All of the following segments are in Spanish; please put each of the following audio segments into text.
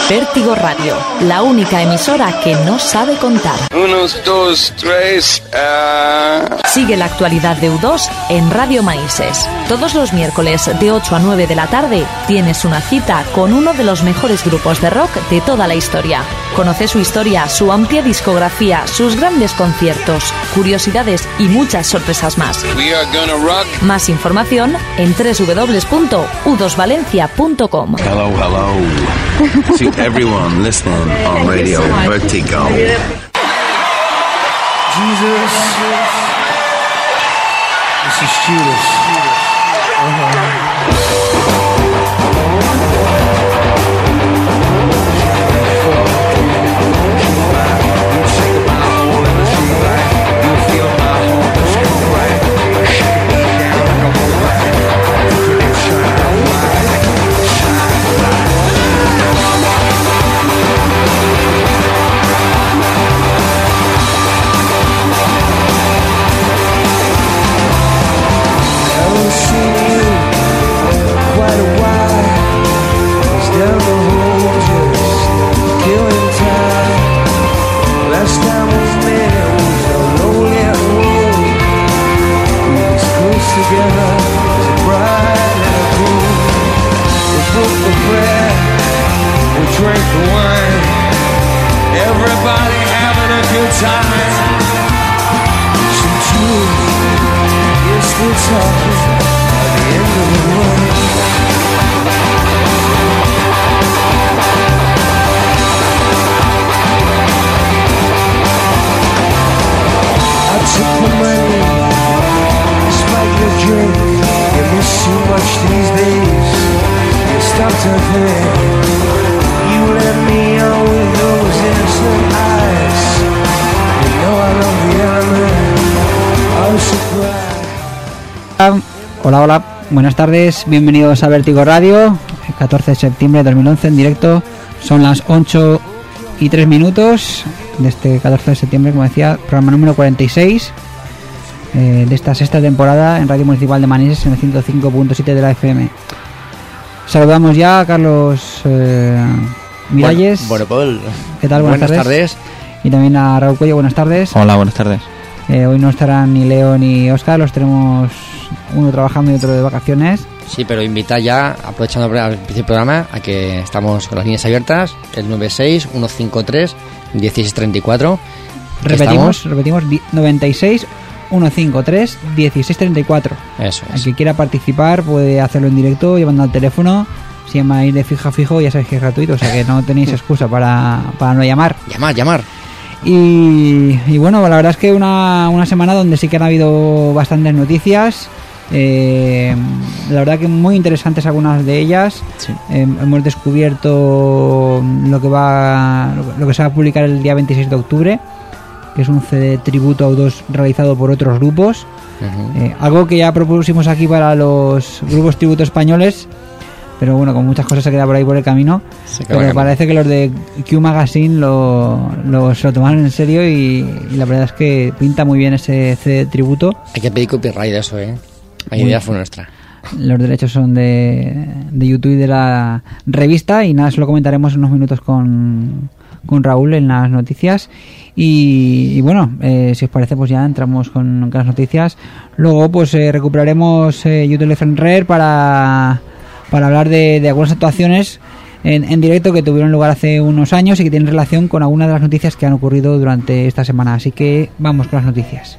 Vértigo Radio, la única emisora que no sabe contar. 1, 2, 3. Sigue la actualidad de U2 en Radio Manises. Todos los miércoles de 8 a 9 de la tarde tienes una cita con uno de los mejores grupos de rock de toda la historia. Conoce su historia, su amplia discografía, sus grandes conciertos, curiosidades y muchas sorpresas más. We are gonna rock. Más información en www.u2valencia.com. Hello, hello. To everyone listening on Radio Vertigo. Jesus, this is Judas. Hola, buenas tardes, bienvenidos a Vértigo Radio, el 14 de septiembre de 2011 en directo, son las 8:03 de este 14 de septiembre, como decía, programa número 46 de esta sexta temporada en Radio Municipal de Manises en el 105.7 de la FM. Saludamos ya a Carlos Miralles. Bueno, Paul. ¿Qué tal? Buenas tardes. Y también a Raúl Cuello, buenas tardes. Hola, buenas tardes. Hoy no estarán ni Leo ni Óscar, los tenemos uno trabajando y otro de vacaciones. Sí, pero invita ya, aprovechando al principio del programa, a que estamos con las líneas abiertas, el 96-153-1634. Repetimos, 96-153-1634. Eso es. El que quiera participar puede hacerlo en directo, llevando al teléfono. Si llamáis de fijo a fijo, ya sabéis que es gratuito, o sea que no tenéis excusa para no llamar. Llamar. Y bueno, la verdad es que una semana donde sí que han habido bastantes noticias. La verdad que muy interesantes algunas de ellas. Sí. Hemos descubierto lo que se va a publicar el día 26 de octubre, que es un CD tributo a U2 realizado por otros grupos. Uh-huh. Algo que ya propusimos aquí para los grupos tributo españoles, pero bueno, con muchas cosas se queda por ahí por el camino. Pero parece que los de Q Magazine lo tomaron en serio y la verdad es que pinta muy bien ese CD tributo. Hay que pedir copyright de eso, ¿eh? La idea fue nuestra. Los derechos son de YouTube y de la revista, y nada, eso lo comentaremos en unos minutos con Raúl en las noticias. Y bueno, si os parece, pues ya entramos con las noticias. Luego pues recuperaremos YouTube Red para hablar de algunas actuaciones en directo que tuvieron lugar hace unos años y que tienen relación con algunas de las noticias que han ocurrido durante esta semana. Así que vamos con las noticias.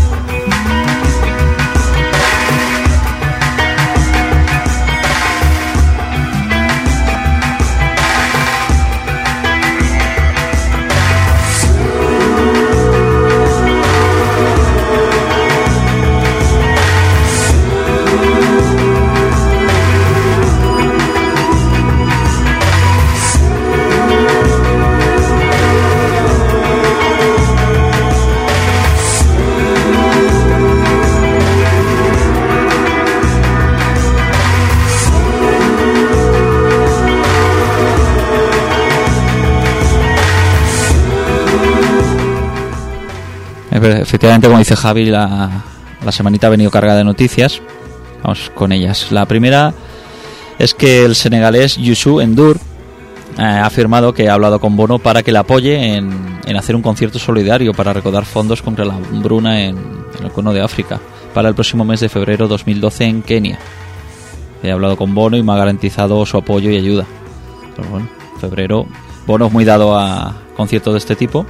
Efectivamente, como dice Javi, la semanita ha venido cargada de noticias. Vamos con ellas. La primera es que el senegalés Youssou N'Dour ha afirmado que ha hablado con Bono para que le apoye en hacer un concierto solidario para recaudar fondos contra la hambruna en el Cuerno de África para el próximo mes de febrero 2012 en Kenia. He hablado con Bono y me ha garantizado su apoyo y ayuda. Pero bueno, febrero, Bono es muy dado a conciertos de este tipo.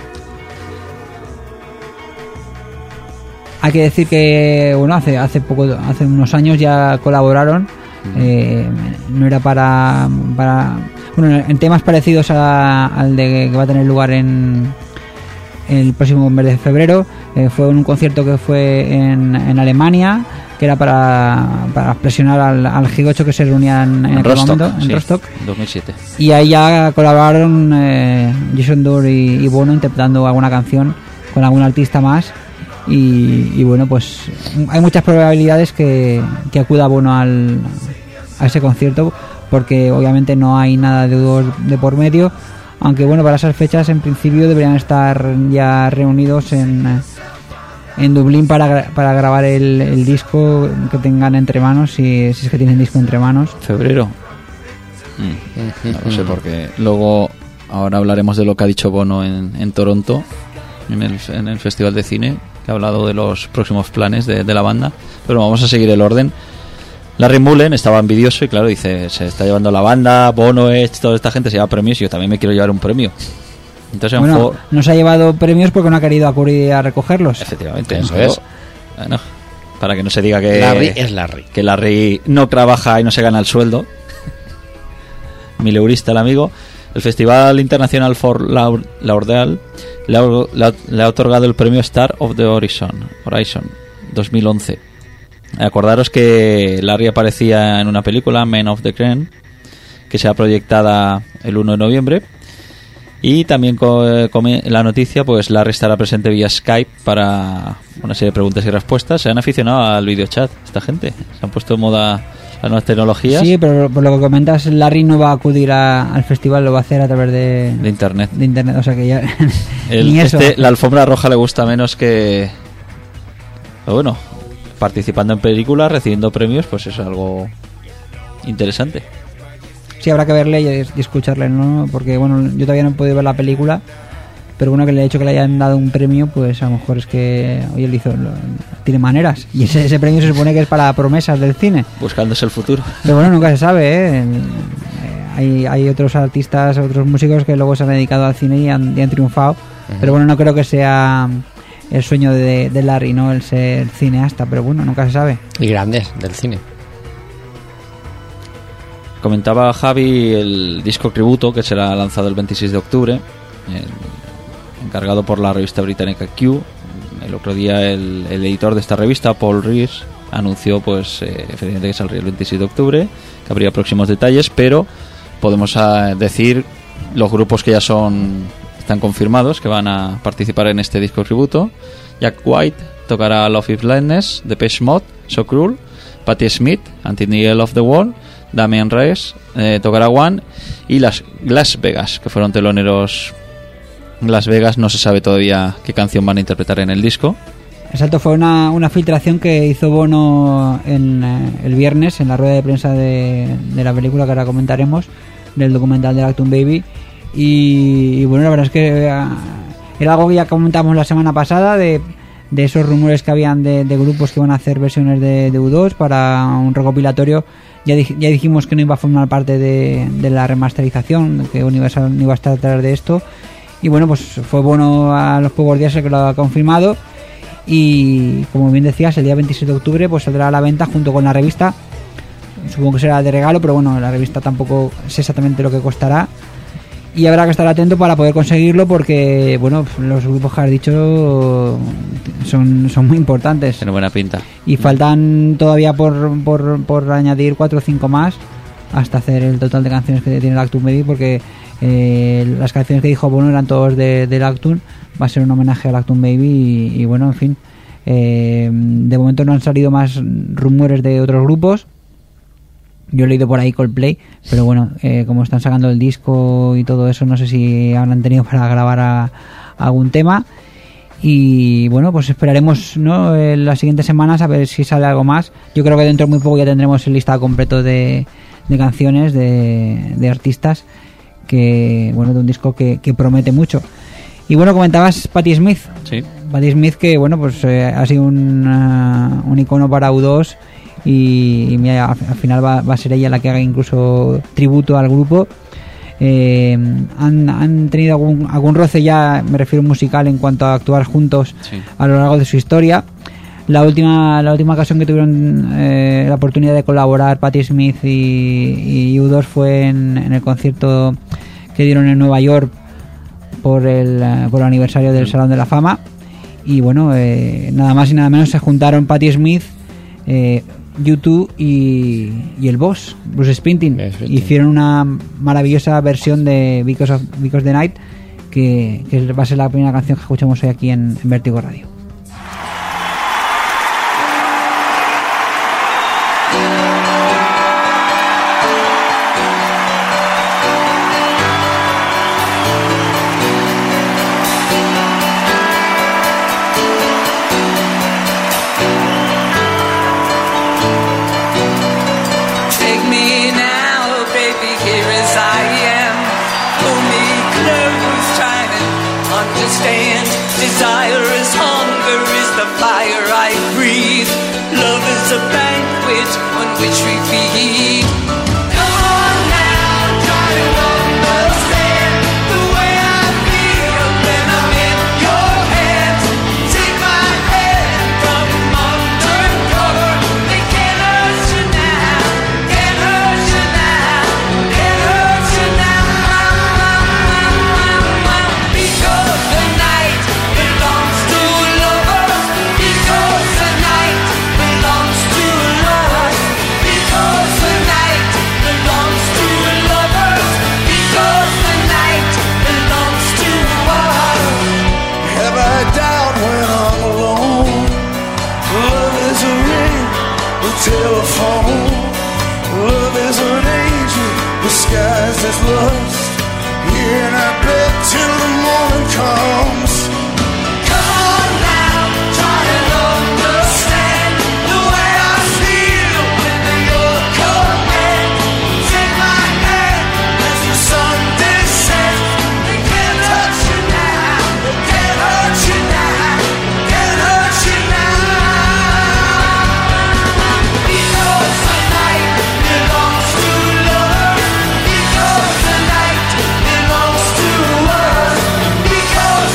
Hay que decir que bueno, hace unos años ya colaboraron. No era para bueno, en temas parecidos al de que va a tener lugar en el próximo mes de febrero. Fue en un concierto que fue en Alemania, que era para presionar al G8 que se reunían en aquel momento en Rostock, 2007. Y ahí ya colaboraron Jason Dohr y Bono interpretando alguna canción con algún artista más. Y bueno, pues hay muchas probabilidades que acuda Bono a ese concierto, porque obviamente no hay nada de por medio, aunque bueno, para esas fechas en principio deberían estar ya reunidos en Dublín para grabar el disco que tengan entre manos, si es que tienen disco entre manos. ¿Febrero? No lo sé, porque luego ahora hablaremos de lo que ha dicho Bono en Toronto, en el Festival de Cine, que ha hablado de los próximos planes de la banda. Pero vamos a seguir el orden. Larry Mullen estaba envidioso y claro, dice, se está llevando la banda, Bono, toda esta gente se lleva premios y yo también me quiero llevar un premio. Entonces, bueno, no se ha llevado premios porque no ha querido acudir a recogerlos. Efectivamente, eso es. Bueno, para que no se diga que Larry es Larry. Que Larry no trabaja y no se gana el sueldo. Mileurista el amigo. El Festival Internacional for Lauderdale le ha otorgado el premio Star of the Horizon 2011. Acordaros que Larry aparecía en una película, Men of the Crane, que será proyectada el 1 de noviembre. Y también la noticia, pues Larry estará presente vía Skype para una serie de preguntas y respuestas. Se han aficionado al videochat esta gente. Se han puesto de moda las nuevas tecnologías. Sí, pero por lo que comentas, Larry no va a acudir al festival, lo va a hacer a través de internet. De internet, o sea que ya ni eso. La alfombra roja le gusta menos que... Pero bueno, participando en películas, recibiendo premios, pues es algo interesante. Sí, habrá que verle y escucharle, ¿no? Porque bueno, yo todavía no he podido ver la película, pero bueno, que le he hecho que le hayan dado un premio, pues a lo mejor es que oye, tiene maneras, y ese premio se supone que es para promesas del cine, buscándose el futuro. Pero bueno, nunca se sabe, ¿eh? Hay otros artistas, otros músicos que luego se han dedicado al cine y han triunfado. Uh-huh. Pero bueno, no creo que sea el sueño de Larry, ¿no? El ser cineasta, pero bueno, nunca se sabe. Y grandes del cine. Comentaba Javi el disco tributo que será lanzado el 26 de octubre, encargado por la revista británica Q. El otro día el editor de esta revista, Paul Rees, anunció pues efectivamente que saldría el 26 de octubre, que habría próximos detalles, pero podemos decir los grupos que ya están confirmados que van a participar en este disco tributo. Jack White tocará Love is Blindness, Depeche Mode, So Cruel, Patti Smith, Until the End of the World, Damien Reyes tocará One, y las Las Vegas, que fueron teloneros. Las Vegas no se sabe todavía qué canción van a interpretar en el disco. Exacto, fue una filtración que hizo Bono el viernes en la rueda de prensa de la película que ahora comentaremos, del documental de Acton Baby. Y bueno, la verdad es que era algo que ya comentamos la semana pasada de esos rumores que habían de grupos que iban a hacer versiones de U2 para un recopilatorio. Ya dijimos que no iba a formar parte de la remasterización, que Universal no iba a estar detrás de esto. Y bueno, pues fue Bono a los pocos días el que lo ha confirmado. Y como bien decías, el día 26 de octubre pues saldrá a la venta junto con la revista. Supongo que será de regalo, pero bueno, la revista tampoco sé exactamente lo que costará. Y habrá que estar atento para poder conseguirlo, porque bueno, los grupos que has dicho son muy importantes. Tiene buena pinta. Y faltan todavía por añadir 4 o 5 más hasta hacer el total de canciones que tiene el Acton Baby, porque las canciones que dijo Bono eran todos del Acton. Va a ser un homenaje al Acton Baby y bueno, en fin, de momento no han salido más rumores de otros grupos. Yo he leído por ahí Coldplay, pero bueno, como están sacando el disco y todo eso, no sé si habrán tenido para grabar algún tema. Y bueno, pues esperaremos, ¿no?, en las siguientes semanas a ver si sale algo más. Yo creo que dentro de muy poco ya tendremos el listado completo de canciones de artistas bueno, de un disco que promete mucho. Y bueno, comentabas Patti Smith. Sí. Patti Smith, que bueno, pues ha sido un icono para U2 y mira, al final va a ser ella la que haga incluso tributo al grupo. Han tenido algún roce ya, me refiero musical, en cuanto a actuar juntos a lo largo de su historia. La última ocasión que tuvieron la oportunidad de colaborar Patti Smith y U2 fue en el concierto que dieron en Nueva York por el aniversario del Salón de la Fama. Y bueno, nada más y nada menos se juntaron Patti Smith, U2 y el boss, Bruce Springsteen. Hicieron una maravillosa versión de Because the Night, que va a ser la primera canción que escuchamos hoy aquí en Vértigo Radio. Desire is hunger, is the fire I breathe. Love is a banquet on which we feed. Come on now, try to understand the way I feel when I'm in your hands. Take my hand from undercover. They can't hurt you now, can't hurt you now, can't hurt you now. Because the night belongs to lovers, because the night belongs to lovers, because the night belongs to lovers, because the night belongs to us. Have I doubt when I'm alone? Love is a ring, a telephone. Love is an angel disguised as lust. Here in our bed till the morning comes. Come on now, try to understand the way I feel when you're command. Take my hand as the sun descends. They can't touch you now, they can't hurt you now, can't hurt you now. Because the night belongs to lovers, because the night belongs to us, because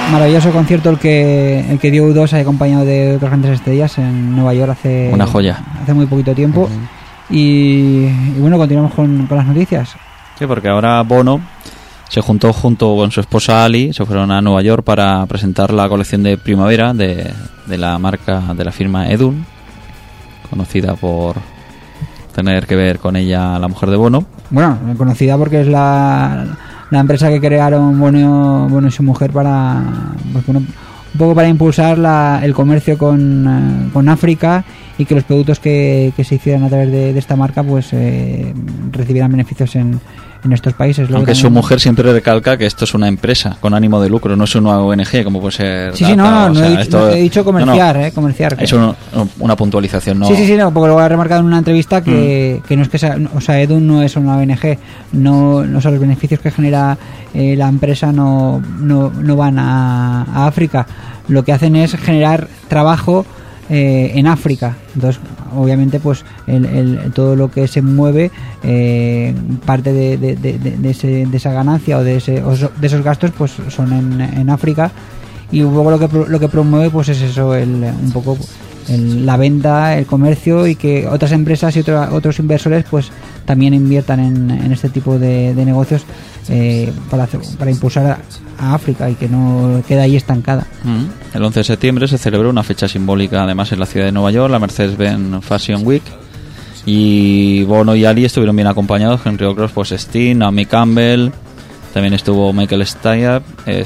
maravilloso concierto el que dio U2 acompañado de otras grandes estrellas en Nueva York hace una joya, hace muy poquito tiempo. Y bueno, continuamos con las noticias. Sí, porque ahora Bono se juntó junto con su esposa Ali, se fueron a Nueva York para presentar la colección de primavera de la marca, de la firma Edun, conocida por tener que ver con ella la mujer de Bono. Bueno, conocida porque es la empresa que crearon Bono y su mujer para, pues, bueno, un poco para impulsar el comercio con África, y que los productos que se hicieran a través de esta marca pues recibieran beneficios en estos países. Luego aunque también, su mujer siempre recalca que esto es una empresa con ánimo de lucro, no es una ONG como puede ser sí, Data, no esto, he dicho comerciar, comerciar. Es una puntualización, ¿no? Sí, no, porque lo he remarcado en una entrevista que no es que sea, o sea, Edun no es una ONG, no son los beneficios que genera la empresa no van a África. Lo que hacen es generar trabajo en África. Entonces, obviamente, pues todo lo que se mueve, parte de esa ganancia o de esos gastos, pues son en África. Y un poco lo que promueve, pues es eso, un poco la venta, el comercio, y que otras empresas y otros inversores pues también inviertan en este tipo de negocios para impulsar a África y que no quede ahí estancada. El 11 de septiembre se celebró una fecha simbólica además en la ciudad de Nueva York, la Mercedes-Benz Fashion Week, y Bono y Ali estuvieron bien acompañados. Henry O'Cross, pues Sting, Naomi Campbell, también estuvo Michael Stipe,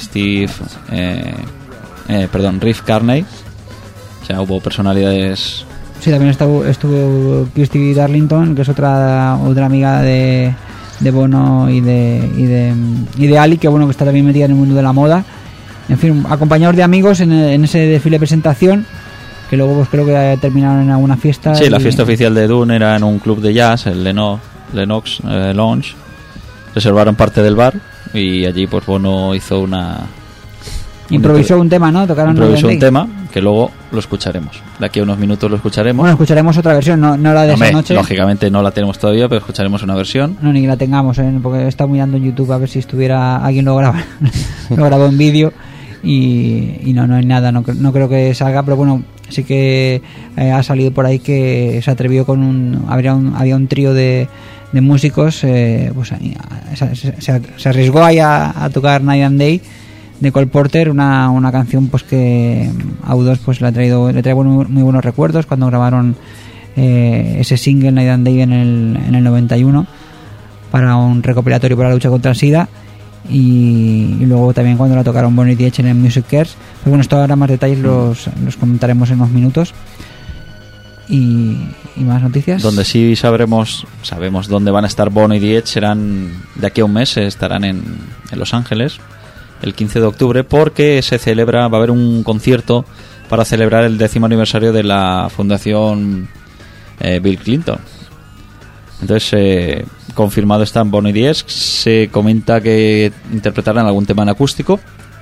Riff Carney. O sea, hubo personalidades. Sí, también estuvo Kirsty Darlington, que es otra amiga de Bono y de Ali, que bueno, que está también metida en el mundo de la moda. En fin, acompañados de amigos en ese desfile de presentación, que luego pues creo que terminaron en alguna fiesta. Sí, la fiesta oficial de Dune era en un club de jazz, el Lenox Lounge. Reservaron parte del bar y allí pues Bono hizo improvisó un tema, ¿no? Improvisó un tema que luego lo escucharemos. De aquí a unos minutos lo escucharemos. Bueno, escucharemos otra versión, no la de esa noche. Lógicamente no la tenemos todavía, pero escucharemos una versión. No, ni que la tengamos, porque he estado mirando en YouTube a ver si alguien lo grabó en vídeo y no hay nada, no creo que salga, pero bueno, sí que ha salido por ahí que se atrevió había un trío de músicos, pues se arriesgó ahí a tocar Night and Day de Cole Porter, una canción pues que a U2 pues le trae muy buenos recuerdos cuando grabaron ese single Night and Day en el 91 para un recopilatorio para la lucha contra el SIDA, y luego también cuando la tocaron Bono y The Edge en el Music Cares. Pero bueno, esto ahora más detalles los comentaremos en unos minutos. Y más noticias. Donde sí sabemos dónde van a estar Bono y The Edge serán de aquí a un mes, estarán en Los Ángeles el 15 de octubre, porque va a haber un concierto para celebrar el 10º aniversario de la fundación Bill Clinton. Entonces, confirmado están Bono y The Edge. Se comenta que interpretarán algún tema en acústico.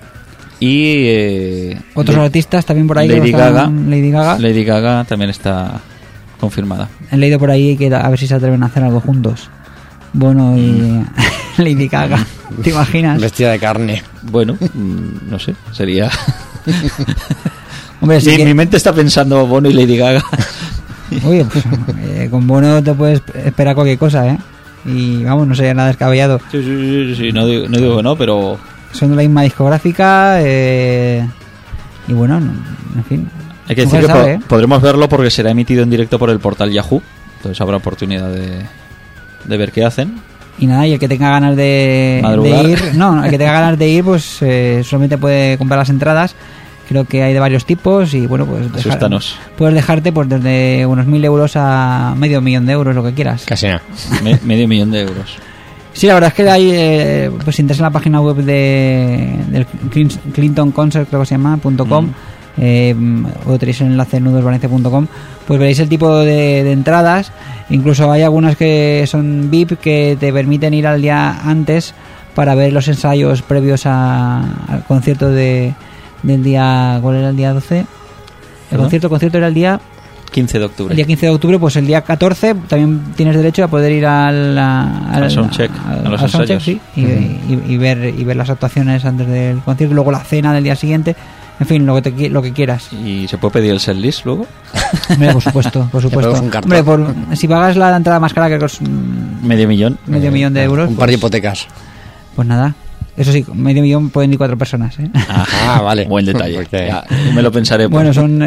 Y otros artistas también por ahí. Lady Gaga también está confirmada. He leído por ahí que a ver si se atreven a hacer algo juntos, Bono y Lady Gaga. ¿Te imaginas? Vestida de carne. Bueno, no sé, sería... Hombre, mi mente está pensando Bono y Lady Gaga. Oye, pues, con Bono te puedes esperar cualquier cosa, y vamos, no sería nada descabellado. Sí, no digo que no, pero... Son de la misma discográfica, y bueno, en fin. Hay que decir que podremos verlo porque será emitido en directo por el portal Yahoo, entonces habrá oportunidad de ver qué hacen. Y nada, y el que tenga ganas de ir, pues solamente puede comprar las entradas. Creo que hay de varios tipos y bueno, pues puedes dejarte pues desde unos 1.000 euros a $500,000 euros, lo que quieras. Casi nada. $500,000 euros. Sí, la verdad es que hay, pues si entras en la página web del Clinton Concert, creo que se llama, .com, o tenéis el enlace nudosvalencia.com, pues veréis el tipo de entradas. Incluso hay algunas que son VIP, que te permiten ir al día antes para ver los ensayos previos al concierto del día... ¿Cuál era el día 12? El concierto era el día 15 de octubre. El día 15 de octubre, pues el día 14 también tienes derecho a poder ir al soundcheck, a los ensayos. Sí, y ver las actuaciones antes del concierto, luego la cena del día siguiente, en fin, lo que quieras. ¿Y se puede pedir el setlist luego? Hombre, por supuesto. Hombre, si pagas la entrada más cara, que es medio millón de euros, un par de hipotecas. Pues nada. Eso sí, medio millón pueden ir 4 personas, ¿eh? Ah, vale. Buen detalle. Porque... Ya, me lo pensaré. Bueno, son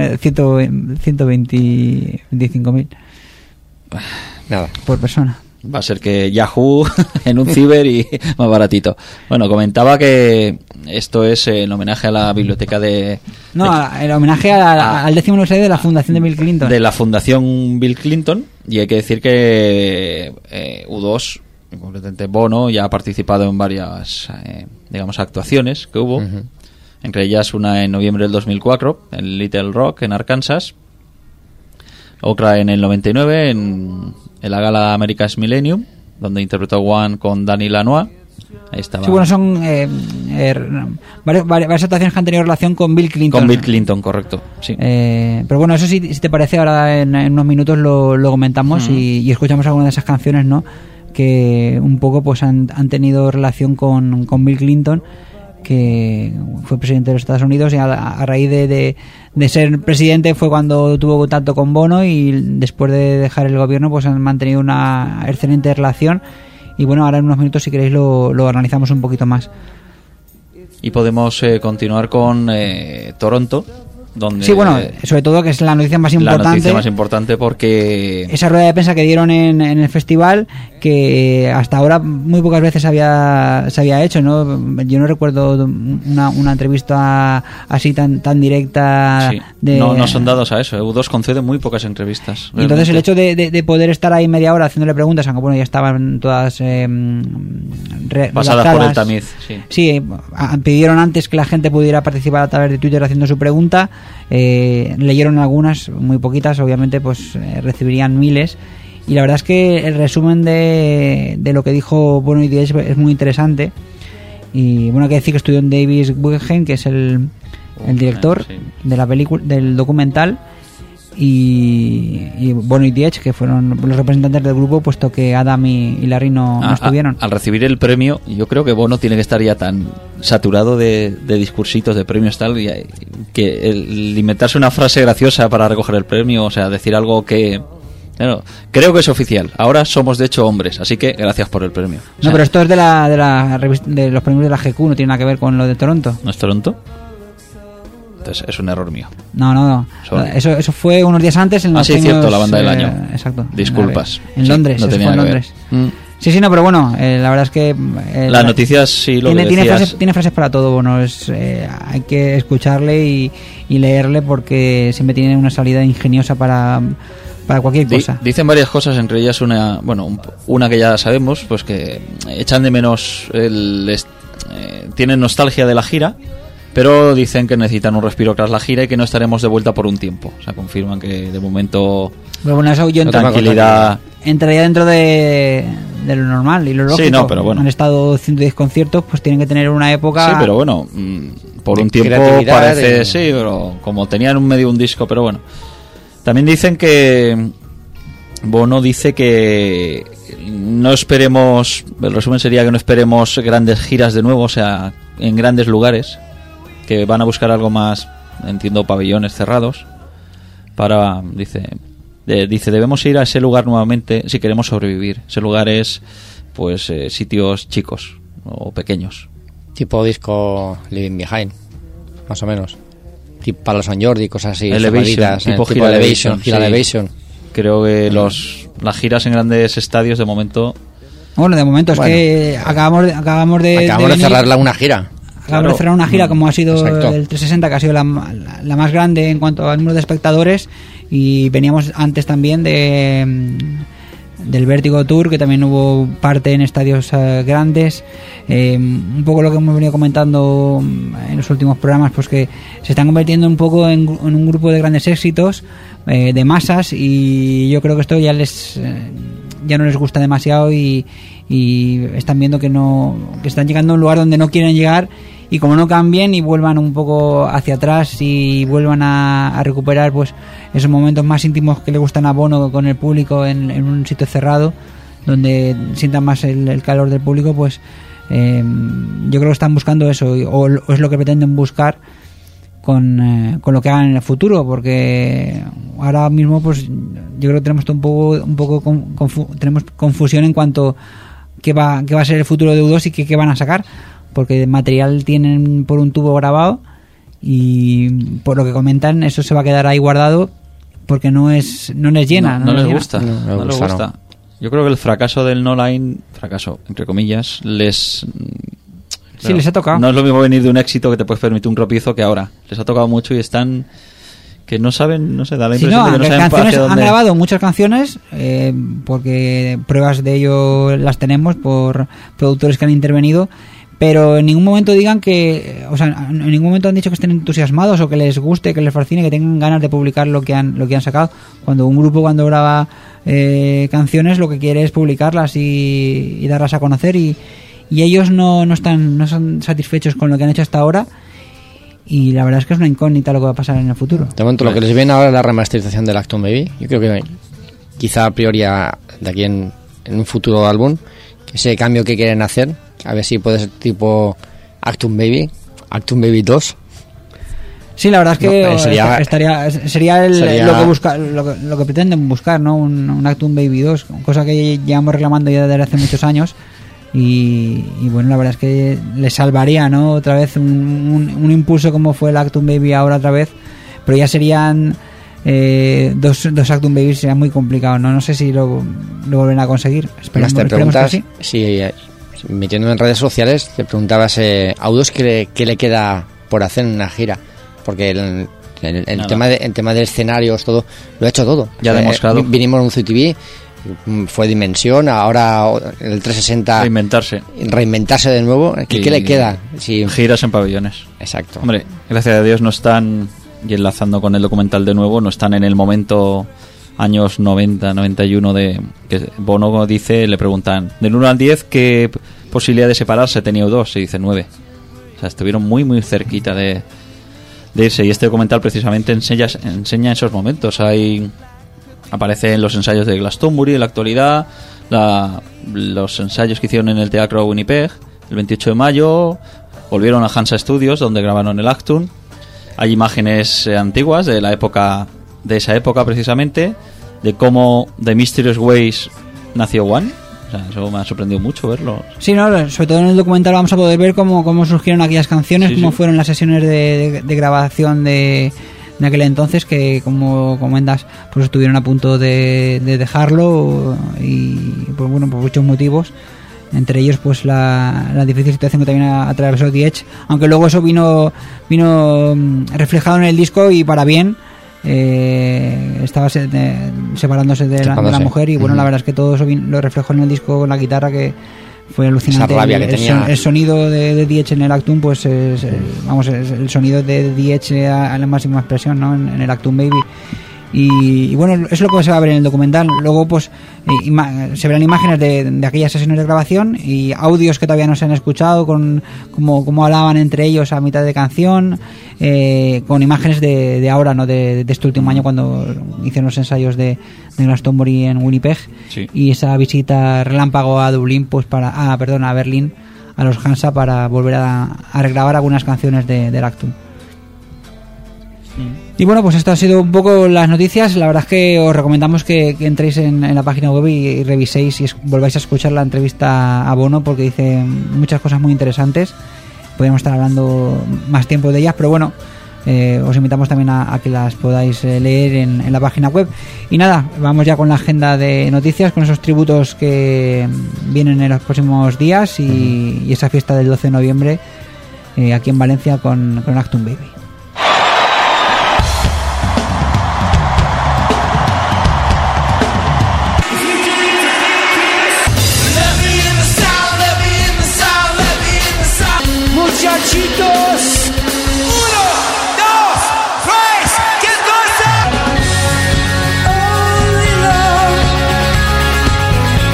125.000 Nada. por persona. Va a ser que Yahoo en un ciber y más baratito. Bueno, comentaba que esto es en homenaje a la biblioteca de... No, el homenaje al 10º aniversario de la fundación de Bill Clinton. De la fundación Bill Clinton. Y hay que decir que U2, completamente Bono, ya ha participado en varias, digamos, actuaciones que hubo. Uh-huh. Entre ellas una en noviembre del 2004, en Little Rock, en Arkansas. Otra en el 99, en la gala America's Millennium, donde interpretó One con Danny Lanois. Ahí estaba. Sí, bueno, son varias actuaciones que han tenido relación con Bill Clinton. Con Bill Clinton, correcto. Sí. Pero bueno, eso sí, si te parece, ahora en unos minutos lo comentamos y escuchamos alguna de esas canciones, ¿no? Que un poco pues han tenido relación con Bill Clinton, que fue presidente de los Estados Unidos, y a raíz de ser presidente fue cuando tuvo contacto con Bono, y después de dejar el gobierno pues han mantenido una excelente relación. Y bueno, ahora en unos minutos, si queréis, lo analizamos un poquito más. Y podemos continuar con Toronto, donde... Sí, bueno, sobre todo que es la noticia más importante. La noticia más importante porque... Esa rueda de prensa que dieron en el festival, que hasta ahora muy pocas veces se había hecho, ¿no? Yo no recuerdo una entrevista así tan directa. Sí. No son dados a eso. U2 concede muy pocas entrevistas. Y entonces el hecho de poder estar ahí media hora haciéndole preguntas, aunque bueno, ya estaban todas pasadas por el tamiz. Sí, pidieron antes que la gente pudiera participar a través de Twitter haciendo su pregunta. Leyeron algunas, muy poquitas, obviamente pues recibirían miles, y la verdad es que el resumen de lo que dijo Bono y The Edge es muy interesante. Y bueno, hay que decir que estudió en Davis Guggenheim, que es el director de la película, del documental, y Bono y The Edge, que fueron los representantes del grupo, puesto que Adam y Larry no estuvieron. Al recibir el premio, yo creo que Bono tiene que estar ya tan saturado de discursitos, de premios tal, que el inventarse una frase graciosa para recoger el premio, o sea, decir algo que... Bueno, creo que es oficial. Ahora somos de hecho hombres, así que gracias por el premio. No, pero esto es de la revista, de los premios de la GQ, no tiene nada que ver con lo de Toronto. ¿No es Toronto? Entonces es un error mío. No. Eso fue unos días antes en los premios, cierto, la banda del año. Exacto. Disculpas. En Londres, no tenía fue en Londres. Sí, no, pero bueno, la verdad es que... las noticias sí lo que decías... Tiene frases para todo, bueno, hay que escucharle y leerle, porque siempre tiene una salida ingeniosa para cualquier cosa. Dicen varias cosas, entre ellas una que ya sabemos, pues que echan de menos tienen nostalgia de la gira, pero dicen que necesitan un respiro tras la gira y que no estaremos de vuelta por un tiempo. O sea, confirman que de momento... Pero bueno, eso yo tranquilidad... entraría dentro de lo normal y lo lógico. Sí, no, pero bueno. Han estado 110 conciertos, pues tienen que tener una época... Sí, pero bueno, por un tiempo parece... Sí, pero como tenían un disco, pero bueno. También dicen que... Bono dice que no esperemos... El resumen sería que no esperemos grandes giras de nuevo, o sea, en grandes lugares, que van a buscar algo más, entiendo, pabellones cerrados, para... Dice, debemos ir a ese lugar nuevamente si queremos sobrevivir. Ese lugar es, pues, sitios chicos o pequeños. Tipo disco Living Behind, más o menos. Tipo Palo San Jordi, cosas así. Elevation, tipo Elevation. Creo que las giras en grandes estadios de momento... Bueno, de momento es que acabamos de cerrar una gira. Acabamos de cerrar una gira, como ha sido el 360, que ha sido la más grande en cuanto al número de espectadores, y veníamos antes también del Vértigo Tour, que también hubo parte en estadios grandes. Un poco lo que hemos venido comentando en los últimos programas, pues que se están convirtiendo un poco en un grupo de grandes éxitos, de masas, y yo creo que esto ya no les gusta demasiado, y están viendo que están llegando a un lugar donde no quieren llegar, y como no cambien y vuelvan un poco hacia atrás y vuelvan a recuperar pues esos momentos más íntimos que le gustan a Bono con el público en un sitio cerrado, donde sientan más el calor del público, pues yo creo que están buscando eso, o es lo que pretenden buscar con lo que hagan en el futuro, porque ahora mismo pues yo creo que tenemos un poco tenemos confusión en cuanto qué va a ser el futuro de U2 y qué van a sacar, porque material tienen por un tubo grabado y por lo que comentan eso se va a quedar ahí guardado porque no les llena, no les llena. gusta, no les gusta. Yo creo que el fracaso del No Line, fracaso entre comillas, les ha tocado. No es lo mismo venir de un éxito que te puedes permitir un tropiezo que ahora. Les ha tocado mucho y están que no saben, no sé, da la impresión de que no saben canciones, hacia dónde. Han grabado muchas canciones porque pruebas de ello las tenemos por productores que han intervenido, pero en ningún momento digan que, o sea, en ningún momento han dicho que estén entusiasmados o que les guste, que les fascine, que tengan ganas de publicar lo que han sacado. Cuando un grupo cuando graba canciones lo que quiere es publicarlas y darlas a conocer y ellos no están satisfechos con lo que han hecho hasta ahora, y la verdad es que es una incógnita lo que va a pasar en el futuro. De momento lo que les viene ahora es la remasterización del Achtung Baby. Yo creo que quizá a priori de aquí en un futuro álbum, que ese cambio que quieren hacer, a ver si puede ser tipo Achtung Baby 2. Sí, la verdad es que No, sería lo que busca, lo que pretenden buscar, ¿no? Un Achtung Baby 2, cosa que llevamos reclamando ya desde hace muchos años. Y bueno, la verdad es que le salvaría, ¿no? Otra vez un impulso como fue el Achtung Baby ahora otra vez, pero ya serían dos Achtung Babies, sería muy complicado, ¿no? No sé si lo vuelven a conseguir. Esperemos que sí. Sí, metiéndome en redes sociales, te preguntabas a U2 qué le queda por hacer en una gira, porque el tema de escenarios, todo, lo ha hecho todo. Ya ha demostrado. Vinimos a un CTV, fue Dimensión, ahora el 360 reinventarse de nuevo. ¿Qué le queda? Si... giras en pabellones. Exacto. Hombre, gracias a Dios no están, y enlazando con el documental de nuevo, no están en el momento años 90, 91 de que Bono dice, le preguntan del 1 al 10 qué posibilidad de separarse tenía U2, y dice 9. O sea, estuvieron muy muy cerquita de irse, y este documental precisamente enseña esos momentos. Aparece en los ensayos de Glastonbury en la actualidad, los ensayos que hicieron en el Teatro Winnipeg el 28 de mayo, volvieron a Hansa Studios donde grabaron el Achtung. Hay imágenes antiguas de esa época precisamente, de cómo The Mysterious Ways nació One. O sea, eso me ha sorprendido mucho verlo. Sí, no, sobre todo en el documental vamos a poder ver cómo surgieron aquellas canciones, cómo fueron las sesiones de grabación de aquel entonces, que como comentas pues estuvieron a punto de dejarlo, y pues bueno, por muchos motivos, entre ellos pues la difícil situación que también atravesó The Edge, aunque luego eso vino reflejado en el disco y para bien. Estaba separándose de la mujer, y bueno, la verdad es que todo eso lo reflejó en el disco con la guitarra, que fue alucinante. Esa rabia que tenía. El sonido de The Edge en el Achtung pues es el sonido de The Edge a la máxima expresión, ¿no? en el Achtung Baby. Y bueno, es lo que se va a ver en el documental. Luego pues se verán imágenes de aquellas sesiones de grabación y audios que todavía no se han escuchado, con cómo hablaban entre ellos a mitad de canción, con imágenes de ahora, ¿no? de este último año, cuando hicieron los ensayos de Glastonbury en Winnipeg, y esa visita relámpago a Dublín, pues a Berlín, a los Hansa, para volver a regrabar algunas canciones del Achtung. Y bueno, pues esto ha sido un poco las noticias. La verdad es que os recomendamos que entréis en la página web y reviséis y volváis a escuchar la entrevista a Bono, porque dice muchas cosas muy interesantes. Podríamos estar hablando más tiempo de ellas, pero bueno, os invitamos también a que las podáis leer en la página web. Y nada, vamos ya con la agenda de noticias, con esos tributos que vienen en los próximos días y esa fiesta del 12 de noviembre aquí en Valencia con Achtung Baby. Muchachitos, 1, 2, 3, ¿qué cosa? Only love,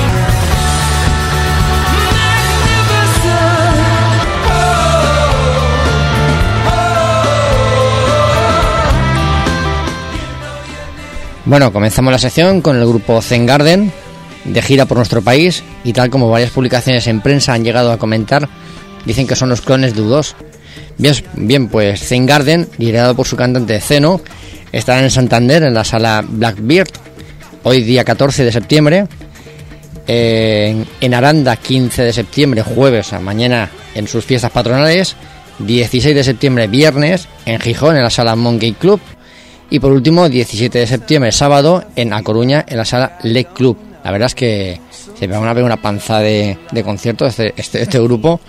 magnificent. Oh. Bueno, comenzamos la sección con el grupo Zen Garden, de gira por nuestro país, y tal como varias publicaciones en prensa han llegado a comentar, dicen que son los clones de U2. Bien, pues Zen Garden, liderado por su cantante Zeno, estarán en Santander, en la sala Blackbeard, hoy día 14 de septiembre, en Aranda 15 de septiembre, jueves, o sea, mañana, en sus fiestas patronales, 16 de septiembre, viernes, en Gijón, en la sala Monkey Club, y por último, 17 de septiembre, sábado, en A Coruña, en la sala Le Club. La verdad es que se van a ver una panza de conciertos este grupo.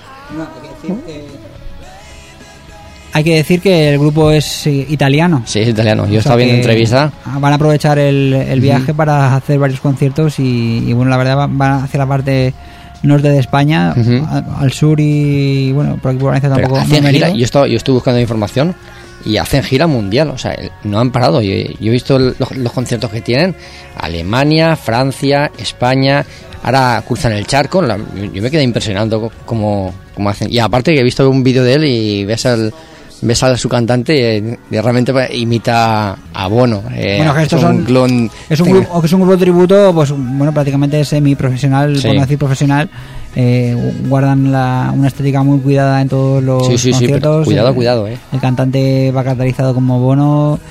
Hay que decir que el grupo es italiano. Sí, es italiano. Yo estaba viendo entrevista. Van a aprovechar el viaje para hacer varios conciertos y bueno, la verdad van hacia la parte norte de España, al sur y bueno, por aquí por Valencia tampoco. Hacen gira, yo estuve buscando información y hacen gira mundial, o sea, no han parado. Yo he visto los conciertos que tienen: Alemania, Francia, España. Ahora cruzan el charco. Yo me quedé impresionado cómo hacen. Y aparte que he visto un vídeo de él y ves a su cantante y realmente imita a Bono. Bueno, que estos es un grupo tributo, pues bueno, prácticamente semiprofesional, por no decir profesional. Guardan una estética muy cuidada en todos los conciertos. Cuidado. El cantante va caracterizado como Bono.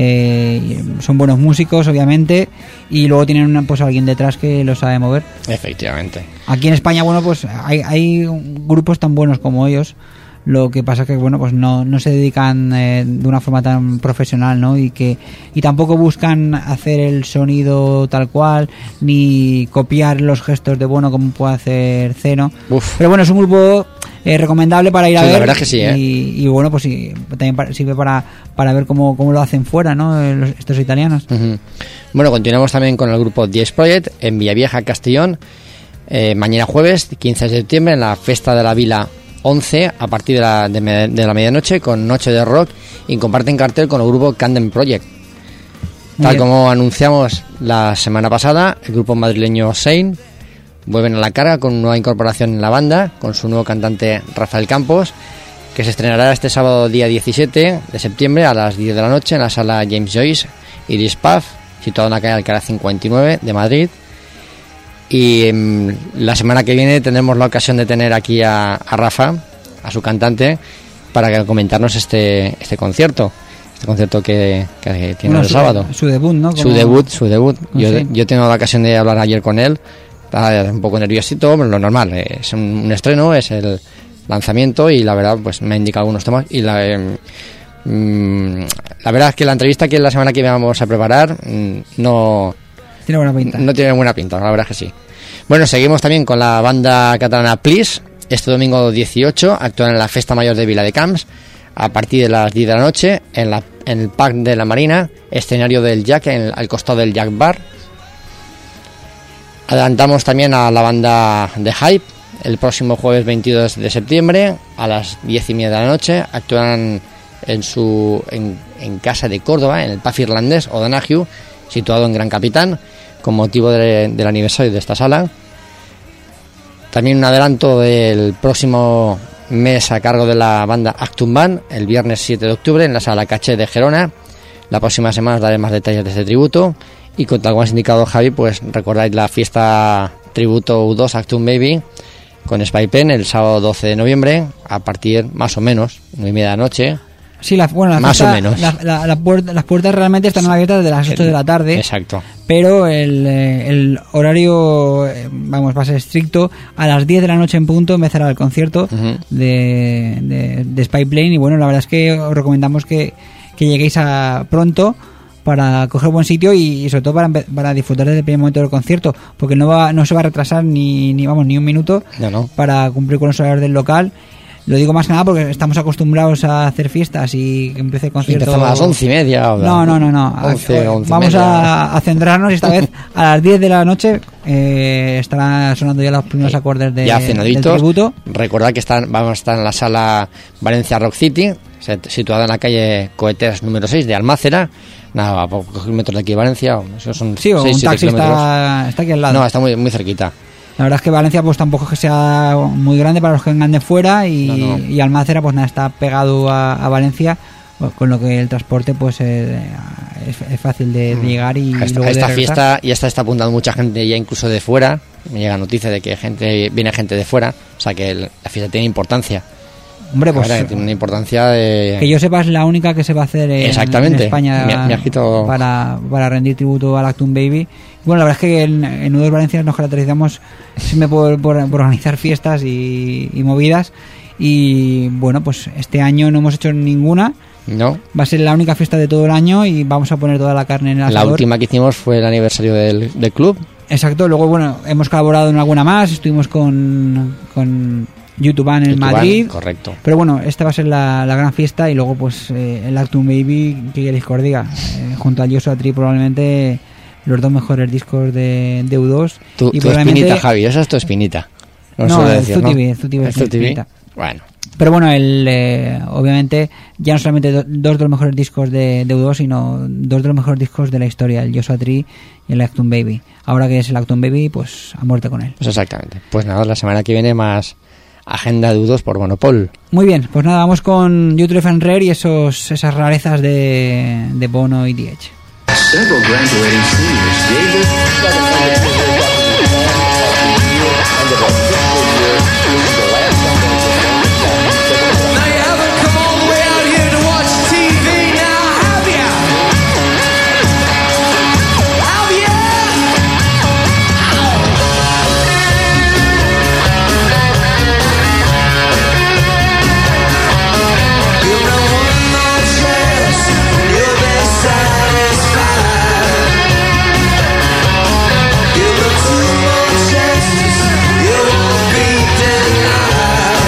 Son buenos músicos, obviamente, y luego tienen pues alguien detrás que lo sabe mover. Efectivamente. Aquí en España, bueno, pues hay grupos tan buenos como ellos. Lo que pasa que bueno, pues no se dedican de una forma tan profesional, ¿no? Y tampoco buscan hacer el sonido tal cual ni copiar los gestos de Bono como puede hacer Zeno. Pero bueno, es un grupo recomendable para ir a ver. La verdad que sí, y bueno, pues sí, también sirve para ver cómo lo hacen fuera, ¿no? Estos italianos. Bueno, continuamos también con el grupo Diez Project en Villavieja, Castellón, mañana jueves 15 de septiembre en la Festa de la Vila 11 a partir de la medianoche, con noche de rock, y comparten cartel con el grupo Camden Project. Tal como anunciamos la semana pasada, el grupo madrileño Sein vuelven a la carga con nueva incorporación en la banda, con su nuevo cantante Rafael Campos, que se estrenará este sábado día 17 de septiembre a las 10 de la noche en la sala James Joyce Iris Pub, situado en la calle Alcalá 59 de Madrid. Y la semana que viene tendremos la ocasión de tener aquí a Rafa, a su cantante, para comentarnos este concierto. Este concierto que tiene el sábado. Su debut, ¿no? Su debut. Yo he tenido la ocasión de hablar ayer con él. Estaba un poco nerviosito, lo normal. Es un estreno, es el lanzamiento, y la verdad pues me ha indicado algunos temas. Y la verdad es que la entrevista que la semana que viene vamos a preparar no tiene buena pinta. No tiene buena pinta, la verdad es que sí. Bueno, seguimos también con la banda catalana Please. Este domingo 18 actúan en la Festa Mayor de Viladecans a partir de las 10 de la noche en el Parc de la Marina, escenario del Jack, al costado del Jack Bar. Adelantamos también a la banda de Hype. El próximo jueves 22 de septiembre a las 10:30 de la noche actúan en casa de Córdoba, en el pub irlandés O'Donoghue, situado en Gran Capitán, con motivo del aniversario de esta sala. También un adelanto del próximo mes a cargo de la banda Actum Band, el viernes 7 de octubre en la sala Caché de Gerona. La próxima semana os daré más detalles de este tributo. Y con tal como has indicado, Javi, pues recordáis la fiesta tributo U2 Actum Baby con Spy Pen el sábado 12 de noviembre a partir más o menos 9:30 de la noche. Sí, más o menos. Las puertas realmente están abiertas desde las 8 de la tarde. Exacto. Pero el horario, va a ser estricto. A las 10 de la noche en punto empezará el concierto de Spy Plane. Y bueno, la verdad es que os recomendamos que lleguéis pronto para coger buen sitio y sobre todo para disfrutar desde el primer momento del concierto, porque no se va a retrasar ni un minuto para cumplir con los horarios del local. Lo digo más que nada porque estamos acostumbrados a hacer fiestas y que empiece el concierto. Empezamos a las 11:30. No. 11 Vamos a centrarnos, y esta vez a las 10 de la noche estarán sonando ya los primeros acordes del tributo. Recordad que vamos a estar en la sala Valencia Rock City, situada en la calle Coeteras número 6 de Almácera. Nada, a pocos kilómetros de aquí de Valencia. Eso son un taxi está aquí al lado. No, está muy, muy cerquita. La verdad es que Valencia pues tampoco es que sea muy grande para los que vengan de fuera, y Almácera pues nada, está pegado a Valencia, con lo que el transporte pues es fácil de llegar y A esta luego de regresar. fiesta ya está apuntando mucha gente ya incluso de fuera. Me llega noticia de que viene gente de fuera, o sea que la fiesta tiene importancia. Hombre, La pues verdad que tiene una importancia de... que yo sepa es la única que se va a hacer en España Me ha quitado... para rendir tributo a Lactum Baby. Bueno, la verdad es que en U2 Valencia nos caracterizamos siempre por organizar fiestas y movidas, y bueno, pues este año no hemos hecho ninguna. No. Va a ser la única fiesta de todo el año y vamos a poner toda la carne en el asador. La última que hicimos fue el aniversario del club. Exacto, luego bueno, hemos colaborado en alguna más, estuvimos con YouTube en Madrid. Correcto. Pero bueno, esta va a ser la gran fiesta, y luego pues el Lactum Baby, que queréis que os diga, junto al Joshua Tree probablemente los dos mejores discos de U2. Tu espinita, Javi, esa es tu espinita. No, es Zutibé es mi espinita. Bueno. Pero bueno, obviamente ya no solamente dos de los mejores discos de U2, sino dos de los mejores discos de la historia, el Joshua Tree y el Lactum Baby. Ahora que es el Lactum Baby, pues a muerte con él. Pues exactamente. Pues nada, la semana que viene más agenda de U2 por Monopol. Muy bien, pues nada, vamos con You Drive and Rare y esas rarezas de Bono y The Edge. Several graduating seniors gave Now you haven't come all the way out here to watch TV now, have ya? Have ya? Give them one more chance and you'll be satisfied. Give them two more chances, you won't be denied.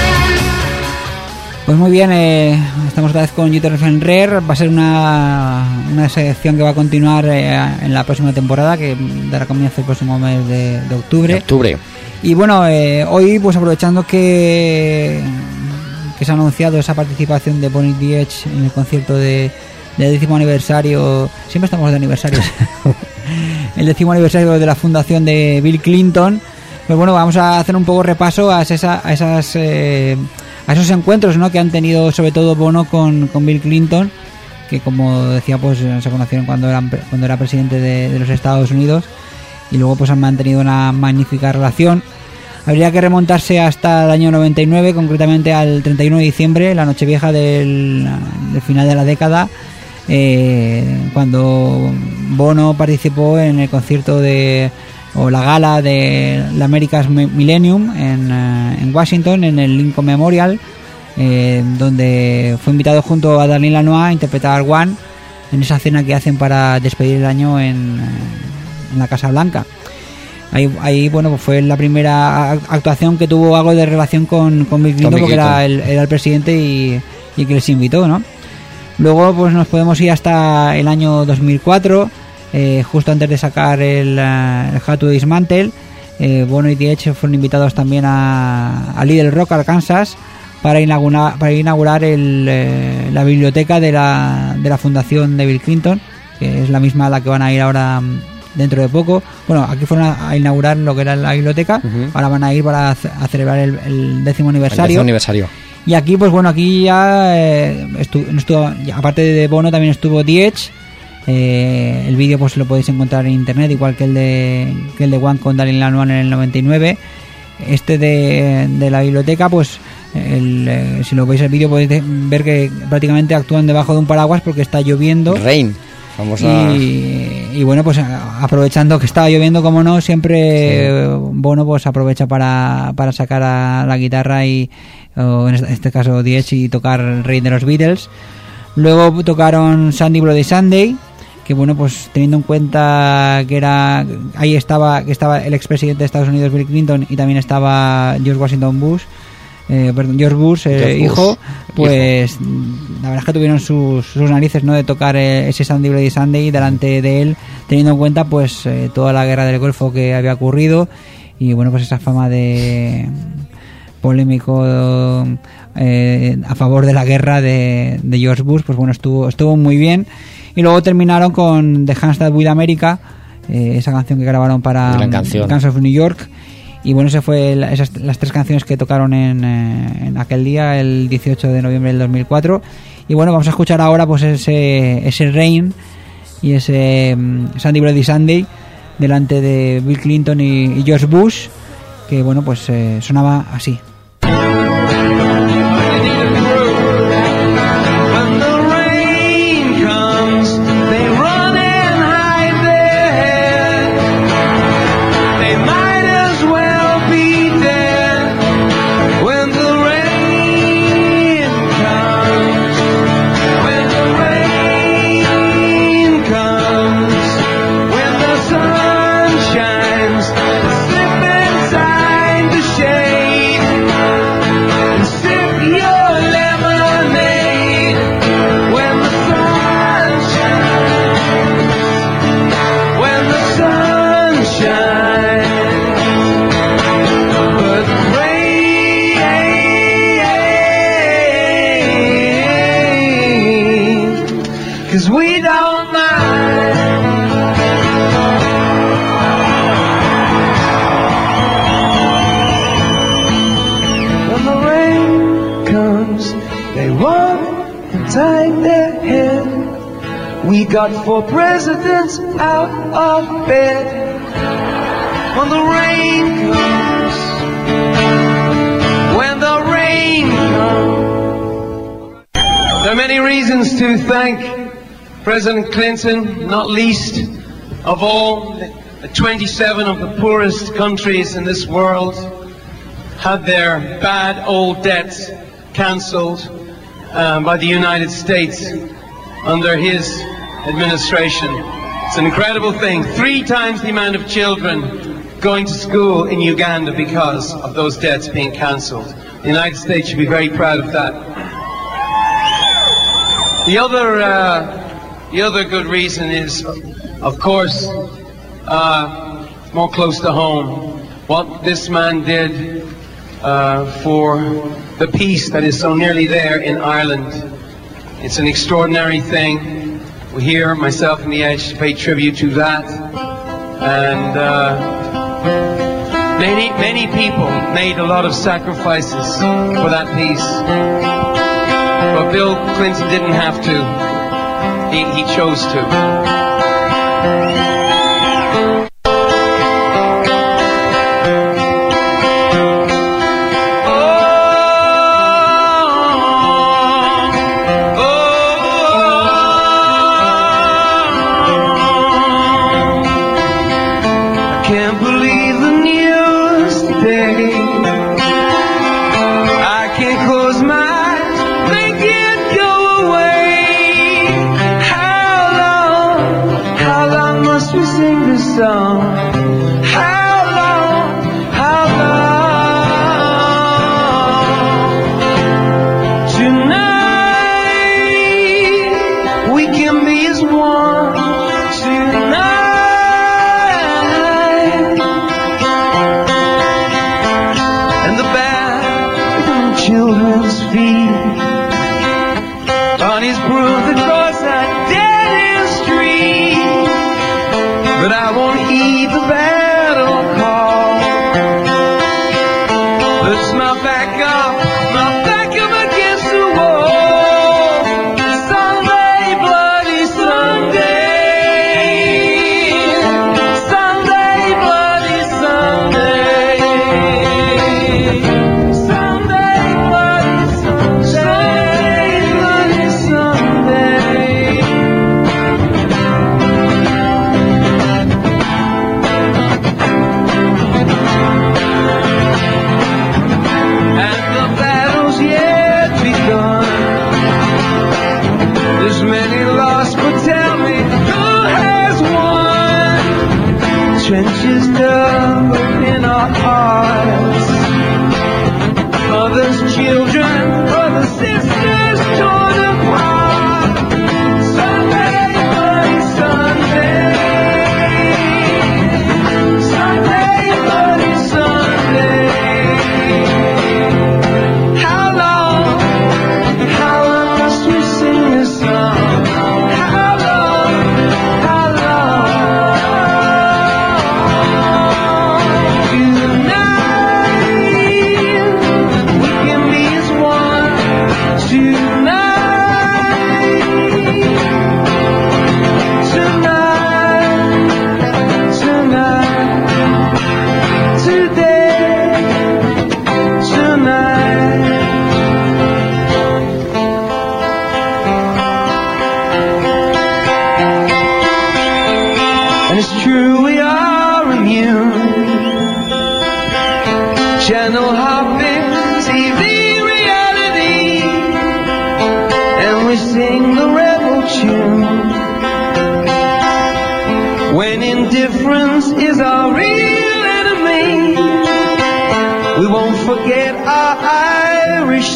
Pues muy bien, estamos otra vez con You Drive and Rare. Va a ser una sección que va a continuar en la próxima temporada, que dará comienzo el próximo mes de octubre. Y bueno, hoy pues aprovechando que se ha anunciado esa participación de Bono y The Edge en el concierto del 10º aniversario, siempre estamos de aniversarios, el 10º aniversario de la fundación de Bill Clinton. Pues bueno, vamos a hacer un poco repaso a esos encuentros, ¿no?, que han tenido sobre todo Bono con Bill Clinton, que como decía pues se conocieron cuando era presidente de los Estados Unidos, y luego pues han mantenido una magnífica relación. Habría que remontarse hasta el año 99, concretamente al 31 de diciembre, la nochevieja del final de la década, cuando Bono participó en el concierto o la gala de la America's Millennium en Washington, en el Lincoln Memorial, donde fue invitado junto a Darlene Lanois a interpretar One en esa cena que hacen para despedir el año en la Casa Blanca. Ahí bueno, pues fue la primera actuación que tuvo algo de relación con Bill Clinton, porque era el presidente y que les invitó, ¿no? Luego pues nos podemos ir hasta el año 2004, justo antes de sacar el How to Dismantle. Bono y The Edge fueron invitados también a Little Rock, Arkansas, para inaugurar la biblioteca de la fundación de Bill Clinton, que es la misma a la que van a ir ahora dentro de poco. Bueno, aquí fueron a inaugurar lo que era la biblioteca, ahora van a ir para celebrar el 10º aniversario. Y aquí, pues bueno, aquí ya estuvo, aparte de Bono, también estuvo The Edge. El vídeo pues lo podéis encontrar en internet, igual que el de One con Darlene Lanois en el 99. De la biblioteca, pues si lo veis el vídeo podéis ver que prácticamente actúan debajo de un paraguas porque está lloviendo. Rain. Y bueno, pues aprovechando que estaba lloviendo, como no, siempre Bono pues aprovecha para sacar a la guitarra o en este caso The Edge, y tocar el Rey de los Beatles. Luego tocaron Sunday Bloody Sunday, que bueno, pues teniendo en cuenta que estaba el expresidente de Estados Unidos Bill Clinton, y también estaba George Bush, hijo, pues la verdad es que tuvieron sus narices, ¿no?, de tocar ese Sunday Bloody Sunday delante de él, teniendo en cuenta pues toda la guerra del Golfo que había ocurrido, y bueno, pues esa fama de polémico a favor de la guerra de George Bush, pues bueno, estuvo muy bien. Y luego terminaron con The Hands That Build America, esa canción que grabaron para Guns of New York. Y bueno, ese fue las tres canciones que tocaron en aquel día, el 18 de noviembre del 2004. Y bueno, vamos a escuchar ahora pues ese Rain, y ese Sandy Bloody Sunday delante de Bill Clinton y George Bush, que bueno, pues sonaba así. We got 4 presidents out of bed when the rain comes. When the rain comes. There are many reasons to thank President Clinton, not least of all the 27 of the poorest countries in this world had their bad old debts cancelled by the United States under his administration. It's an incredible thing. 3 times the amount of children going to school in Uganda because of those debts being cancelled. The United States should be very proud of that. The other good reason is, of course, more close to home, what this man did for the peace that is so nearly there in Ireland. It's an extraordinary thing. We're here, myself and the Edge, to pay tribute to that. And many people made a lot of sacrifices for that peace. But Bill Clinton didn't have to. He chose to. One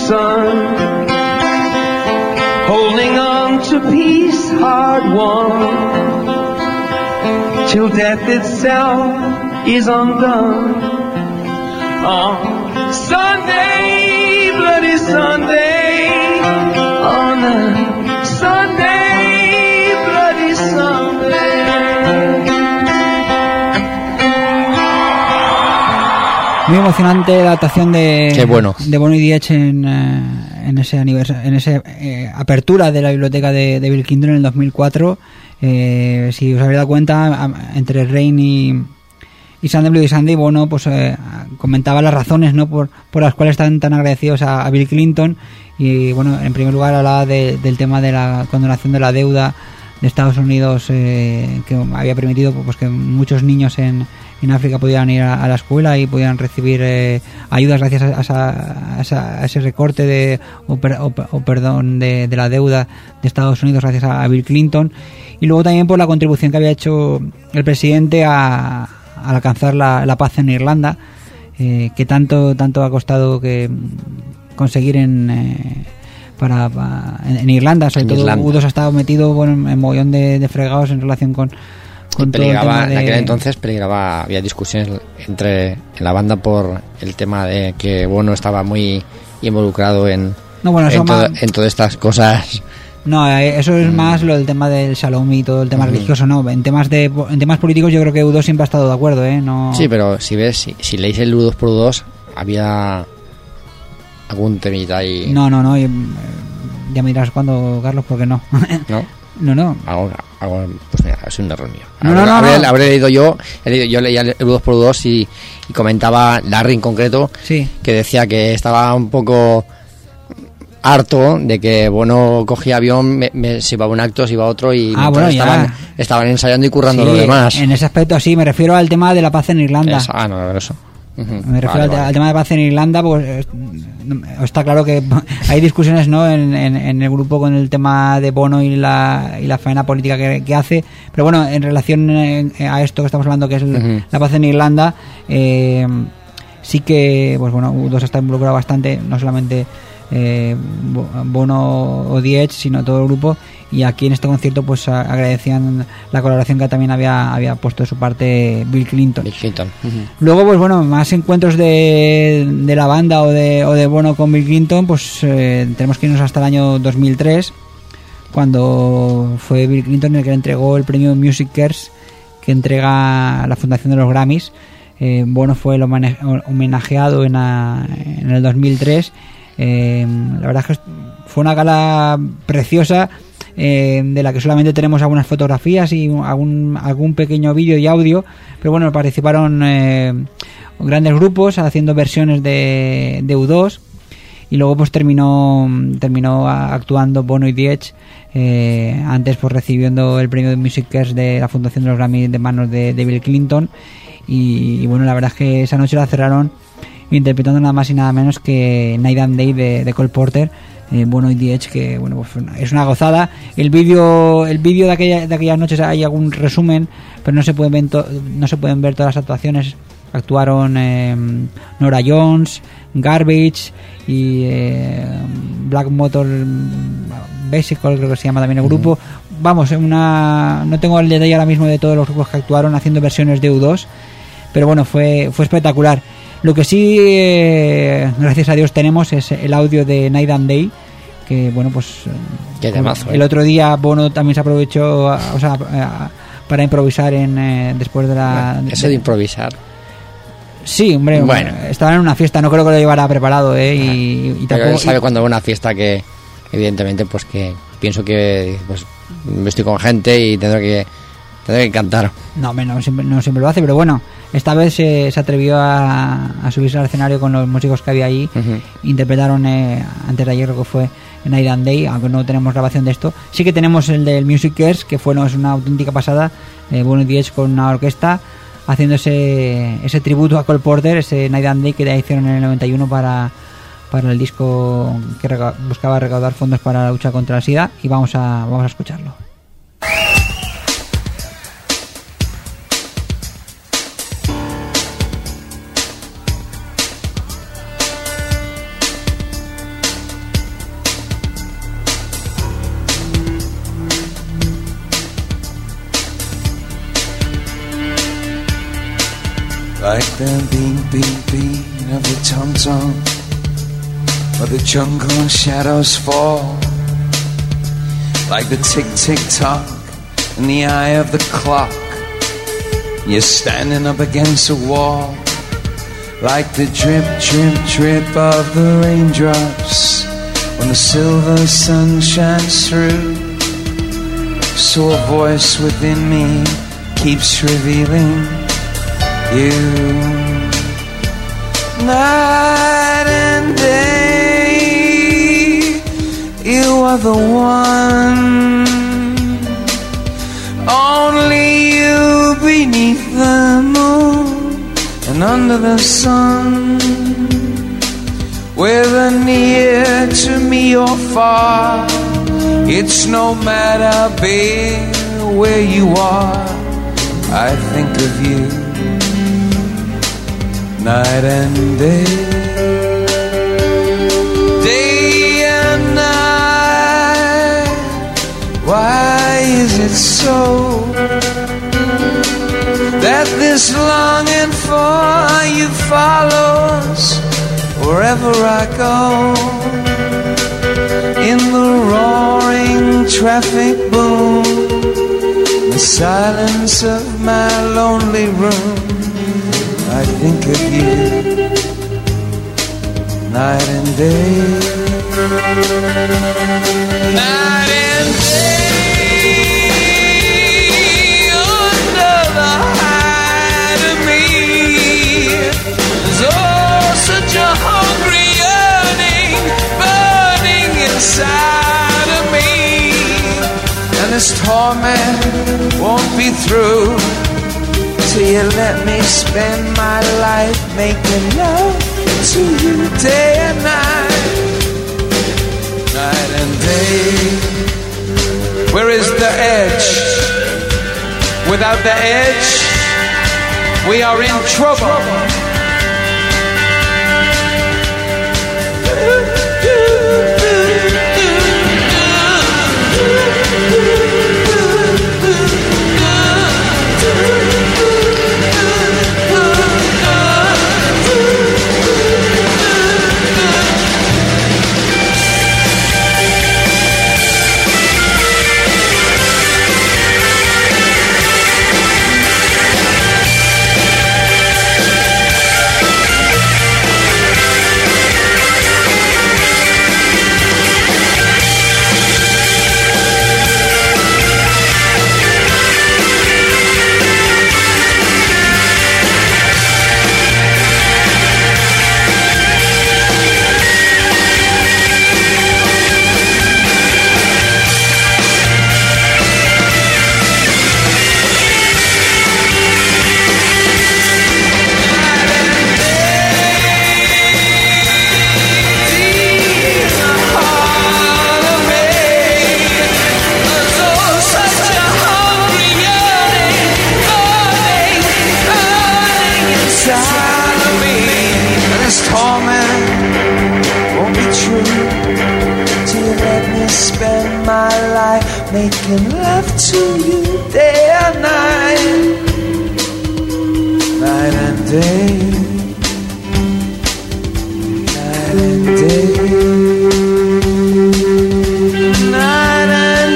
sun, holding on to peace hard won, till death itself is undone. On Sunday, bloody Sunday, on a Sunday, bloody Sunday. Muy emocionante la actuación de Qué bueno. de Bono y Diech en ese aniversario, en esa apertura de la biblioteca de Bill Clinton en el 2004. Si os habéis dado cuenta, entre Rain y Sunday Bloody Sunday, Bono pues comentaba las razones, ¿no?, por las cuales están tan agradecidos a Bill Clinton. Y bueno, en primer lugar hablaba del tema de la condonación de la deuda de Estados Unidos, que había permitido pues que muchos niños en África pudieran ir a la escuela y pudieran recibir ayudas gracias a ese recorte o perdón de la deuda de Estados Unidos gracias a Bill Clinton. Y luego también por la contribución que había hecho el presidente a alcanzar la paz en Irlanda, que tanto ha costado que conseguir en Irlanda, sobre todo Irlanda. U2 ha estado metido en mogollón de fregados en relación con todo el tema En aquel entonces había discusiones en la banda por el tema de que Bono estaba muy involucrado en todas estas cosas. No, eso es más lo del tema del Shalom y todo el tema religioso, no. En temas políticos yo creo que U2 siempre ha estado de acuerdo, no. Sí, pero si leéis el U2 por U2 había algún temita ahí. No, ya me dirás cuándo, Carlos, porque no. ¿No? No. Pues mira, es un error mío. No. Habré leído yo leía el U2 por U2 y comentaba Larry en concreto, sí, que decía que estaba un poco harto de que Bono cogía avión, se iba a un acto, se iba a otro y estaban ensayando y currando sí, los demás. En ese aspecto sí, me refiero al tema de la paz en Irlanda. Eso. Me refiero al tema de paz en Irlanda, pues está claro que hay discusiones, ¿no?, en el grupo con el tema de Bono y la faena política que hace, pero bueno, en relación a esto que estamos hablando, que es la paz en Irlanda, sí que, pues bueno, U2 está involucrado bastante, no solamente Bono o Diech, sino todo el grupo, y aquí en este concierto pues agradecían la colaboración que también había puesto de su parte Bill Clinton. Luego pues bueno, más encuentros de la banda o de Bono con Bill Clinton, pues tenemos que irnos hasta el año 2003, cuando fue Bill Clinton el que le entregó el premio Music Cares que entrega la Fundación de los Grammys. Bono fue el homenajeado en el 2003. La verdad es que fue una gala preciosa, de la que solamente tenemos algunas fotografías y algún pequeño vídeo y audio, pero bueno, participaron grandes grupos haciendo versiones de U2, y luego pues terminó actuando Bono y Diech, antes pues recibiendo el premio de Music Cares de la Fundación de los Grammy de manos de Bill Clinton, y bueno, la verdad es que esa noche la cerraron interpretando nada más y nada menos que Night and Day de Cole Porter, Bono y Diech, que bueno, pues es una gozada. El vídeo de aquellas noches hay algún resumen, pero no se pueden ver todas las actuaciones. Actuaron Nora Jones, Garbage y Black Motor Bicycle, creo que se llama también el grupo. Vamos, no tengo el detalle ahora mismo de todos los grupos que actuaron haciendo versiones de U2, pero bueno, fue espectacular. Lo que sí, gracias a Dios, tenemos es el audio de Night and Day, que bueno, pues qué temazo, el otro día Bono también se aprovechó, para improvisar después de la... Eso de improvisar. Sí, hombre, bueno, estaba en una fiesta, no creo que lo llevara preparado, y tampoco... Él sabe cuando va a una fiesta que, evidentemente, pues que pienso que pues estoy con gente y tendré que cantar. No siempre lo hace, pero bueno, esta vez se atrevió a subirse al escenario con los músicos que había ahí. Interpretaron antes de ayer, lo que fue Night and Day, aunque no tenemos grabación de esto. Sí que tenemos el del Music Cares, que es una auténtica pasada. Bono y Diech con una orquesta haciendo ese tributo a Cole Porter, ese Night and Day que hicieron en el 91 para el disco que buscaba recaudar fondos para la lucha contra el SIDA, y vamos a escucharlo. like the beat, beat, beat of the tom-tom, where the jungle shadows fall, like the tick-tick-tock in the eye of the clock. You're standing up against a wall, like the drip, drip, drip of the raindrops when the silver sun shines through. So a voice within me keeps revealing you. Night and day, you are the one. Only you beneath the moon and under the sun. Whether near to me or far, it's no matter, babe, where you are, I think of you night and day, day and night. Why is it so that this longing for you follows wherever I go? In the roaring traffic boom, the silence of my lonely room, I think of you night and day, night and day, under the hide of me. There's such a hungry yearning burning inside of me, and this torment won't be through till you let me spend my life making love to you day and night, night and day. Where is the edge? Without the edge, we are in trouble. Making love to you day and night, night and day, night and day, night and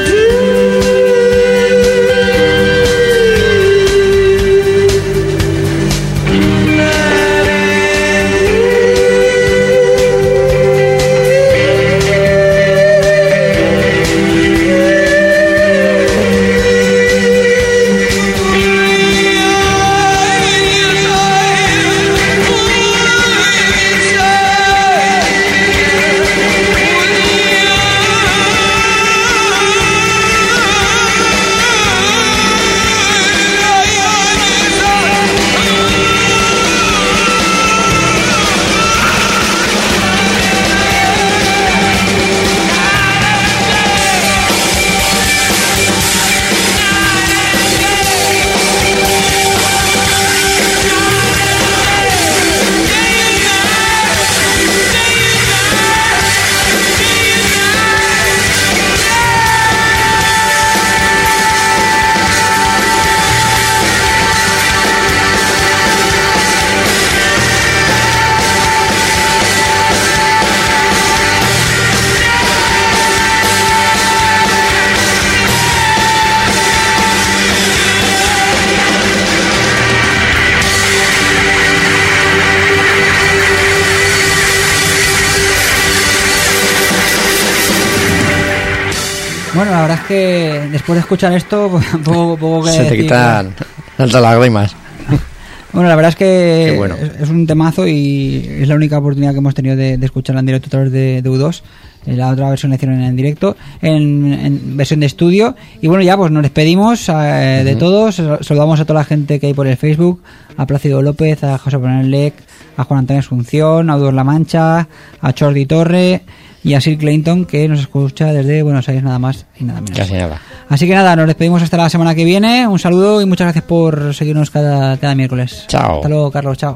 Bueno, la verdad es que después de escuchar esto, poco que se te decir, quitan las lágrimas. Bueno, la verdad es que Qué bueno. es un temazo y es la única oportunidad que hemos tenido de escucharla en directo a través de U2. La otra versión la hicieron en directo, en versión de estudio. Y bueno, ya pues nos despedimos de todos. Saludamos a toda la gente que hay por el Facebook, a Plácido López, a José Bonelec, a Juan Antonio Asunción, a Udos La Mancha, a Jordi Torre y a Sir Clayton, que nos escucha desde Buenos Aires nada más y nada menos. Casi nada. Así que nada, nos despedimos hasta la semana que viene. Un saludo y muchas gracias por seguirnos cada miércoles. Chao. Hasta luego, Carlos. Chao.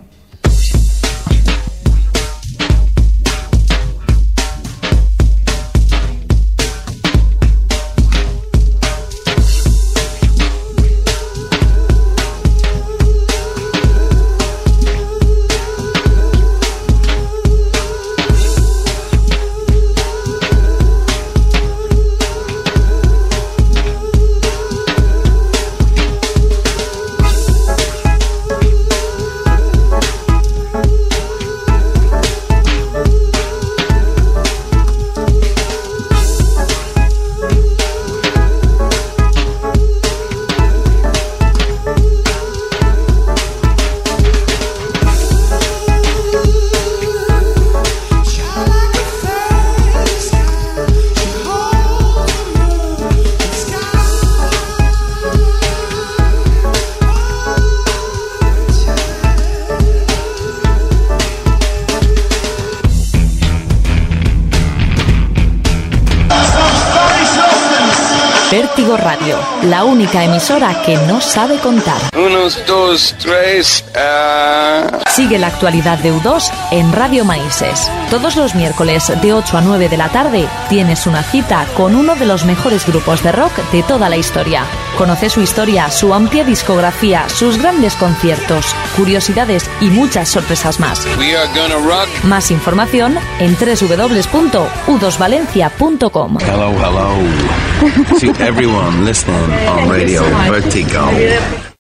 Vértigo Radio, la única emisora que no sabe contar. 1, 2, 3. Sigue la actualidad de U2 en Radio Manises. Todos los miércoles de 8 a 9 de la tarde tienes una cita con uno de los mejores grupos de rock de toda la historia. Conoce su historia, su amplia discografía, sus grandes conciertos, curiosidades y muchas sorpresas más. We are gonna rock. Más información en www.u2valencia.com. Hello, hello. To everyone listening on Radio Vertigo.